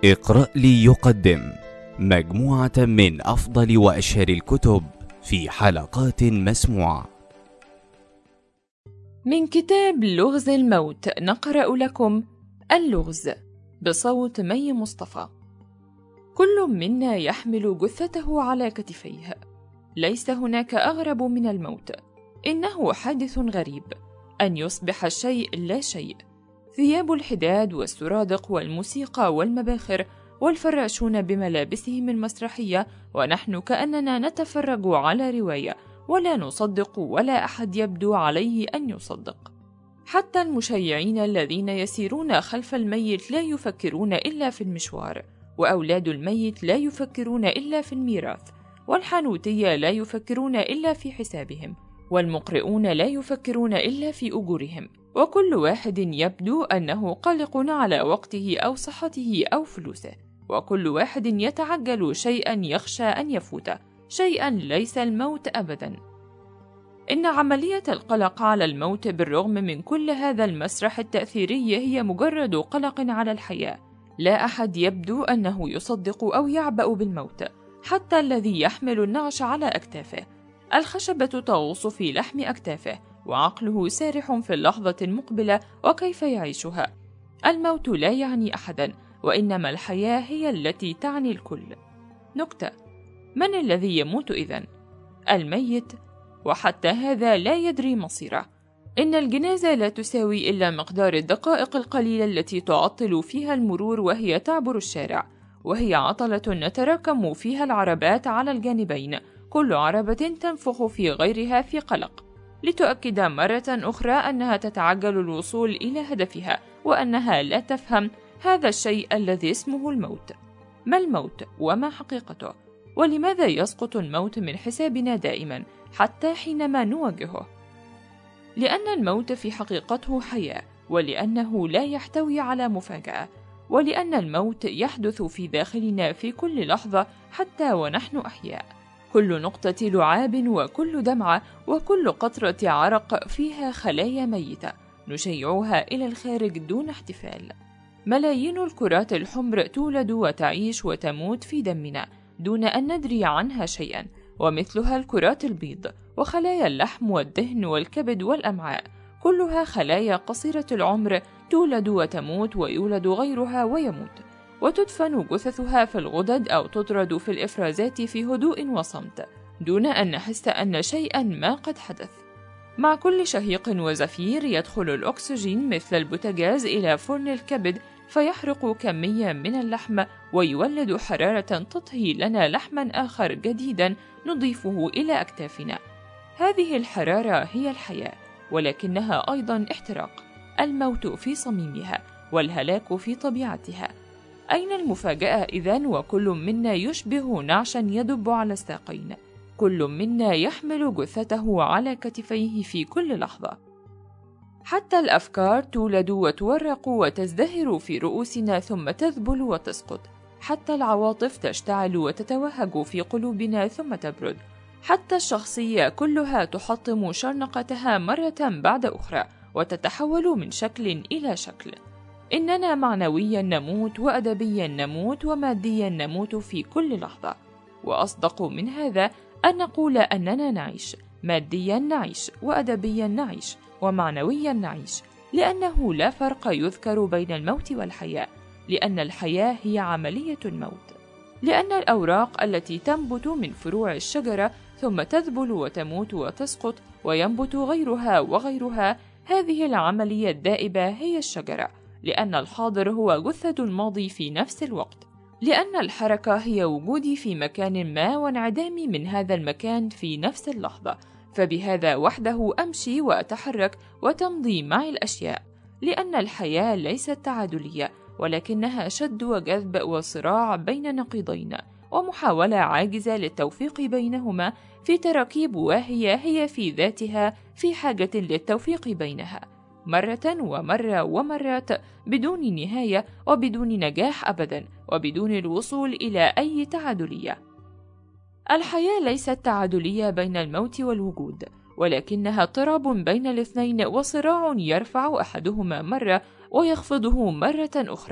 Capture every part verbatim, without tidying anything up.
اقرأ لي يقدم مجموعة من أفضل وأشهر الكتب في حلقات مسموعة. من كتاب لغز الموت نقرأ لكم اللغز بصوت مي مصطفى. كل منا يحمل جثته على كتفيه. ليس هناك أغرب من الموت. إنه حادث غريب أن يصبح الشيء لا شيء. ثياب الحداد والسرادق والموسيقى والمباخر والفراشون بملابسهم المسرحية، ونحن كأننا نتفرج على رواية، ولا نصدق ولا أحد يبدو عليه أن يصدق. حتى المشيعين الذين يسيرون خلف الميت لا يفكرون إلا في المشوار، وأولاد الميت لا يفكرون إلا في الميراث، والحانوتية لا يفكرون إلا في حسابهم، والمقرئون لا يفكرون إلا في أجورهم، وكل واحد يبدو أنه قلق على وقته أو صحته أو فلوسه، وكل واحد يتعجل شيئا يخشى أن يفوته، شيئا ليس الموت أبدا. إن عملية القلق على الموت بالرغم من كل هذا المسرح التأثيري هي مجرد قلق على الحياة. لا أحد يبدو أنه يصدق أو يعبأ بالموت، حتى الذي يحمل النعش على أكتافه. الخشبة تغوص في لحم أكتافه، وعقله سارح في اللحظة المقبلة وكيف يعيشها. الموت لا يعني أحدا، وإنما الحياة هي التي تعني الكل. نكتة: من الذي يموت إذن؟ الميت، وحتى هذا لا يدري مصيره. إن الجنازة لا تساوي إلا مقدار الدقائق القليلة التي تعطل فيها المرور وهي تعبر الشارع، وهي عطلة نتراكم فيها العربات على الجانبين، كل عربة تنفخ في غيرها في قلق، لتؤكد مرة أخرى أنها تتعجل الوصول إلى هدفها، وأنها لا تفهم هذا الشيء الذي اسمه الموت. ما الموت وما حقيقته؟ ولماذا يسقط الموت من حسابنا دائما حتى حينما نواجهه؟ لأن الموت في حقيقته حياة، ولأنه لا يحتوي على مفاجأة، ولأن الموت يحدث في داخلنا في كل لحظة حتى ونحن أحياء. كل نقطة لعاب وكل دمعة وكل قطرة عرق فيها خلايا ميتة نشيعها إلى الخارج دون احتفال. ملايين الكرات الحمر تولد وتعيش وتموت في دمنا دون أن ندري عنها شيئا، ومثلها الكرات البيض وخلايا اللحم والدهن والكبد والأمعاء، كلها خلايا قصيرة العمر تولد وتموت ويولد غيرها ويموت، وتدفن جثثها في الغدد أو تطرد في الإفرازات في هدوء وصمت دون أن نحس أن شيئا ما قد حدث. مع كل شهيق وزفير يدخل الأكسجين مثل البوتاجاز إلى فرن الكبد فيحرق كمية من اللحم ويولد حرارة تطهي لنا لحما آخر جديدا نضيفه إلى أكتافنا. هذه الحرارة هي الحياة، ولكنها أيضا احتراق، الموت في صميمها والهلاك في طبيعتها. أين المفاجأة إذن؟ وكل منا يشبه نعشا يدب على الساقين، كل منا يحمل جثته على كتفيه في كل لحظة. حتى الأفكار تولد وتورق وتزدهر في رؤوسنا ثم تذبل وتسقط، حتى العواطف تشتعل وتتوهج في قلوبنا ثم تبرد، حتى الشخصية كلها تحطم شرنقتها مرة بعد أخرى وتتحول من شكل إلى شكل. إننا معنويا نموت، وأدبيا نموت، وماديا نموت في كل لحظة. وأصدق من هذا أن نقول أننا نعيش، ماديا نعيش، وأدبيا نعيش، ومعنويا نعيش، لأنه لا فرق يذكر بين الموت والحياة، لأن الحياة هي عملية الموت. لأن الأوراق التي تنبت من فروع الشجرة ثم تذبل وتموت وتسقط وينبت غيرها وغيرها، هذه العملية الدائبة هي الشجرة. لأن الحاضر هو جثة الماضي في نفس الوقت، لأن الحركة هي وجودي في مكان ما وانعدامي من هذا المكان في نفس اللحظة، فبهذا وحده أمشي وأتحرك وتمضي معي الأشياء. لأن الحياة ليست تعادلية، ولكنها شد وجذب وصراع بين نقيضين، ومحاولة عاجزة للتوفيق بينهما في تراكيب واهية هي في ذاتها في حاجة للتوفيق بينها، مرة ومرة ومرات، بدون نهاية وبدون نجاح أبدا، وبدون الوصول إلى أي تعادلية. الحياة ليست تعادلية بين الموت والوجود، ولكنها اضطراب بين الاثنين وصراع يرفع أحدهما مرة ويخفضه مرة أخرى.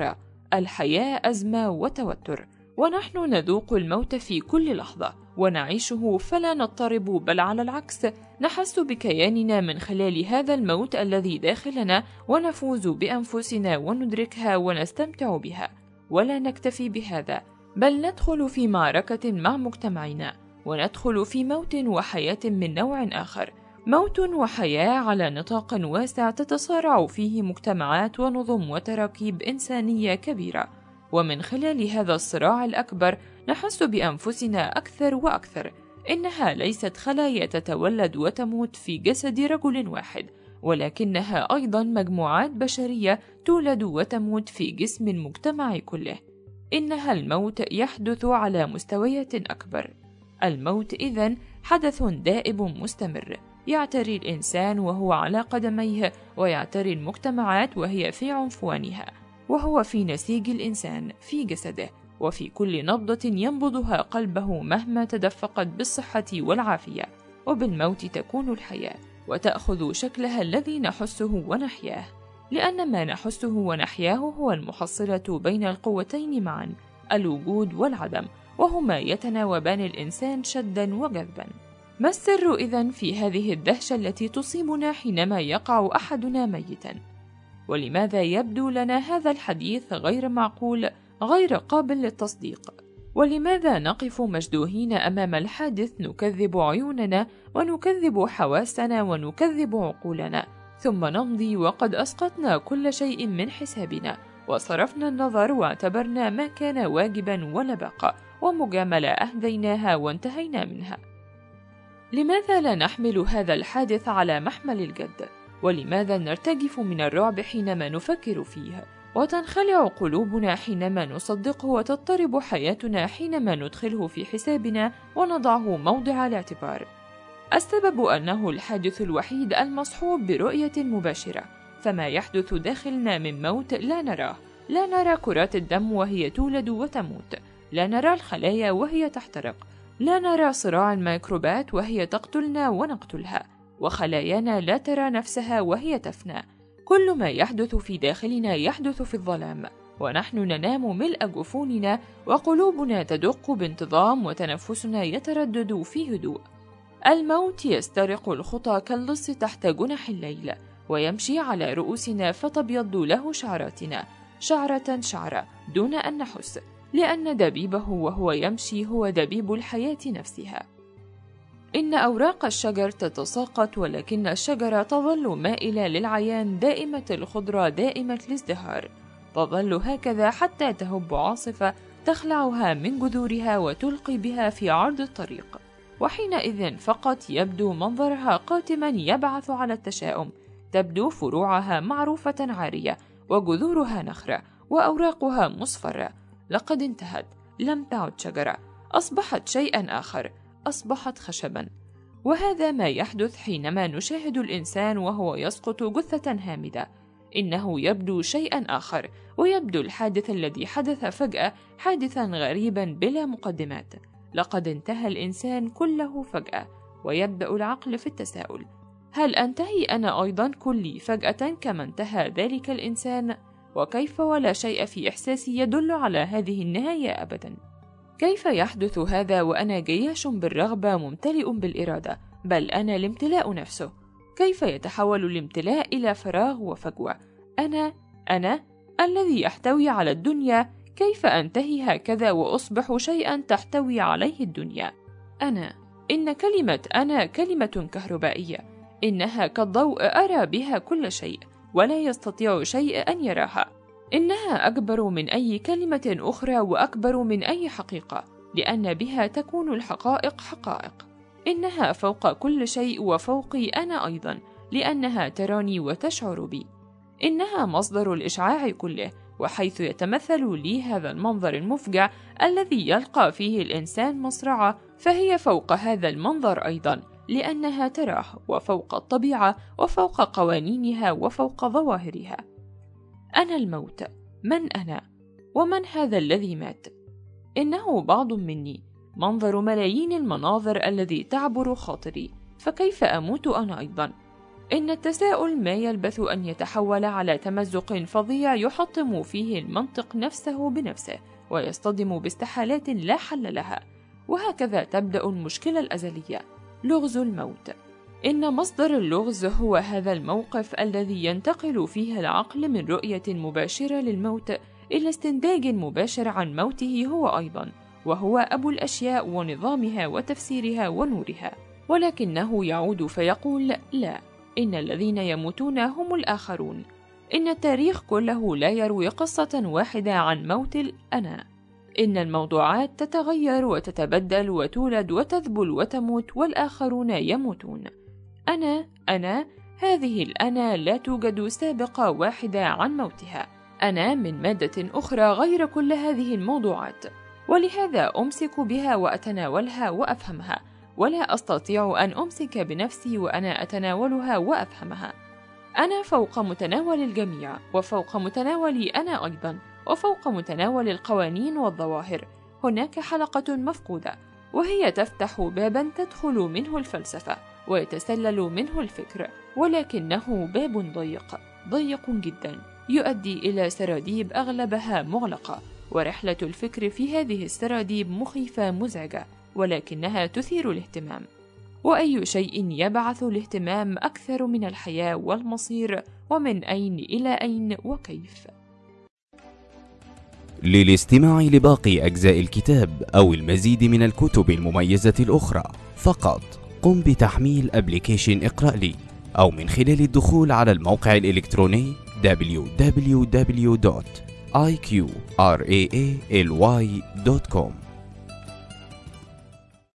الحياة أزمة وتوتر، ونحن نذوق الموت في كل لحظة ونعيشه فلا نضطرب، بل على العكس نحس بكياننا من خلال هذا الموت الذي داخلنا، ونفوز بأنفسنا وندركها ونستمتع بها. ولا نكتفي بهذا، بل ندخل في معركة مع مجتمعنا، وندخل في موت وحياة من نوع آخر، موت وحياة على نطاق واسع تتصارع فيه مجتمعات ونظم وتراكيب إنسانية كبيرة. ومن خلال هذا الصراع الأكبر نحس بأنفسنا أكثر وأكثر. إنها ليست خلايا تتولد وتموت في جسد رجل واحد، ولكنها أيضا مجموعات بشرية تولد وتموت في جسم المجتمع كله. إنها الموت يحدث على مستويات أكبر. الموت إذن حدث دائب مستمر، يعتري الإنسان وهو على قدميه، ويعتري المجتمعات وهي في عنفوانها، وهو في نسيج الإنسان في جسده، وفي كل نبضة ينبضها قلبه مهما تدفقت بالصحة والعافية. وبالموت تكون الحياة، وتأخذ شكلها الذي نحسه ونحياه، لأن ما نحسه ونحياه هو المحصلة بين القوتين معا، الوجود والعدم، وهما يتناوبان الإنسان شدا وجذبا. ما السر إذن في هذه الدهشة التي تصيبنا حينما يقع أحدنا ميتا؟ ولماذا يبدو لنا هذا الحديث غير معقول، غير قابل للتصديق؟ ولماذا نقف مجدوهين أمام الحادث، نكذب عيوننا ونكذب حواسنا ونكذب عقولنا، ثم نمضي وقد أسقطنا كل شيء من حسابنا، وصرفنا النظر واعتبرنا ما كان واجبا ولا بقى، ومجاملة أهديناها وانتهينا منها؟ لماذا لا نحمل هذا الحادث على محمل الجد؟ ولماذا نرتجف من الرعب حينما نفكر فيه، وتنخلع قلوبنا حينما نصدقه، وتضطرب حياتنا حينما ندخله في حسابنا ونضعه موضع الاعتبار؟ السبب أنه الحادث الوحيد المصحوب برؤية مباشرة. فما يحدث داخلنا من موت لا نراه، لا نرى كرات الدم وهي تولد وتموت، لا نرى الخلايا وهي تحترق، لا نرى صراع الميكروبات وهي تقتلنا ونقتلها، وخلايانا لا ترى نفسها وهي تفنى. كل ما يحدث في داخلنا يحدث في الظلام، ونحن ننام ملء جفوننا، وقلوبنا تدق بانتظام، وتنفسنا يتردد في هدوء. الموت يسترق الخطى كاللص تحت جنح الليل، ويمشي على رؤوسنا فتبيض له شعراتنا شعرة شعرة دون أن نحس، لأن دبيبه وهو يمشي هو دبيب الحياة نفسها. إن أوراق الشجر تتساقط، ولكن الشجرة تظل مائلة للعيان، دائمة الخضرة، دائمة الازدهار، تظل هكذا حتى تهب عاصفة تخلعها من جذورها وتلقي بها في عرض الطريق، وحينئذ فقط يبدو منظرها قاتما يبعث على التشاؤم. تبدو فروعها معروفة عارية، وجذورها نخرة، وأوراقها مصفرة. لقد انتهت، لم تعد شجرة، أصبحت شيئا آخر، أصبحت خشبا. وهذا ما يحدث حينما نشاهد الإنسان وهو يسقط جثة هامدة. إنه يبدو شيئا آخر، ويبدو الحادث الذي حدث فجأة حادثا غريبا بلا مقدمات. لقد انتهى الإنسان كله فجأة، ويبدأ العقل في التساؤل: هل أنتهي أنا أيضا كلي فجأة كما انتهى ذلك الإنسان؟ وكيف ولا شيء في إحساسي يدل على هذه النهاية أبدا؟ كيف يحدث هذا وأنا جياش بالرغبة ممتلئ بالإرادة، بل أنا الامتلاء نفسه؟ كيف يتحول الامتلاء إلى فراغ وفجوة؟ أنا أنا الذي يحتوي على الدنيا، كيف أنتهي هكذا وأصبح شيئا تحتوي عليه الدنيا؟ أنا إن كلمة أنا كلمة كهربائية، إنها كالضوء أرى بها كل شيء، ولا يستطيع شيء أن يراها. إنها أكبر من أي كلمة أخرى، وأكبر من أي حقيقة، لأن بها تكون الحقائق حقائق. إنها فوق كل شيء، وفوقي أنا أيضا، لأنها تراني وتشعر بي. إنها مصدر الإشعاع كله، وحيث يتمثل لي هذا المنظر المفجع الذي يلقى فيه الإنسان مصرعه، فهي فوق هذا المنظر أيضا، لأنها تراه، وفوق الطبيعة، وفوق قوانينها، وفوق ظواهرها. أنا الموت. من أنا؟ ومن هذا الذي مات؟ إنه بعض مني، منظر ملايين المناظر الذي تعبر خاطري، فكيف أموت أنا أيضا؟ إن التساؤل ما يلبث أن يتحول على تمزق فظيع يحطم فيه المنطق نفسه بنفسه ويصطدم باستحالات لا حل لها. وهكذا تبدأ المشكلة الأزلية، لغز الموت. إن مصدر اللغز هو هذا الموقف الذي ينتقل فيه العقل من رؤية مباشرة للموت إلى استنتاج مباشر عن موته هو أيضا، وهو أبو الأشياء ونظامها وتفسيرها ونورها. ولكنه يعود فيقول: لا، إن الذين يموتون هم الآخرون. إن التاريخ كله لا يروي قصة واحدة عن موت الأنا. إن الموضوعات تتغير وتتبدل وتولد وتذبل وتموت، والآخرون يموتون. أنا أنا هذه الأنا لا توجد سابقة واحدة عن موتها. أنا من مادة أخرى غير كل هذه الموضوعات، ولهذا أمسك بها وأتناولها وأفهمها، ولا أستطيع أن أمسك بنفسي وأنا أتناولها وأفهمها. أنا فوق متناول الجميع، وفوق متناولي أنا أيضا، وفوق متناول القوانين والظواهر. هناك حلقة مفقودة، وهي تفتح بابا تدخل منه الفلسفة ويتسلل منه الفكر، ولكنه باب ضيق ضيق جدا يؤدي إلى سراديب أغلبها مغلقة، ورحلة الفكر في هذه السراديب مخيفة مزعجة، ولكنها تثير الاهتمام. وأي شيء يبعث الاهتمام أكثر من الحياة والمصير، ومن أين إلى أين وكيف؟ للاستماع لباقي أجزاء الكتاب أو المزيد من الكتب المميزة الأخرى فقط قم بتحميل أبليكيشن اقرأ لي، أو من خلال الدخول على الموقع الإلكتروني دبليو دبليو دبليو دوت آي كيو راي دوت كوم.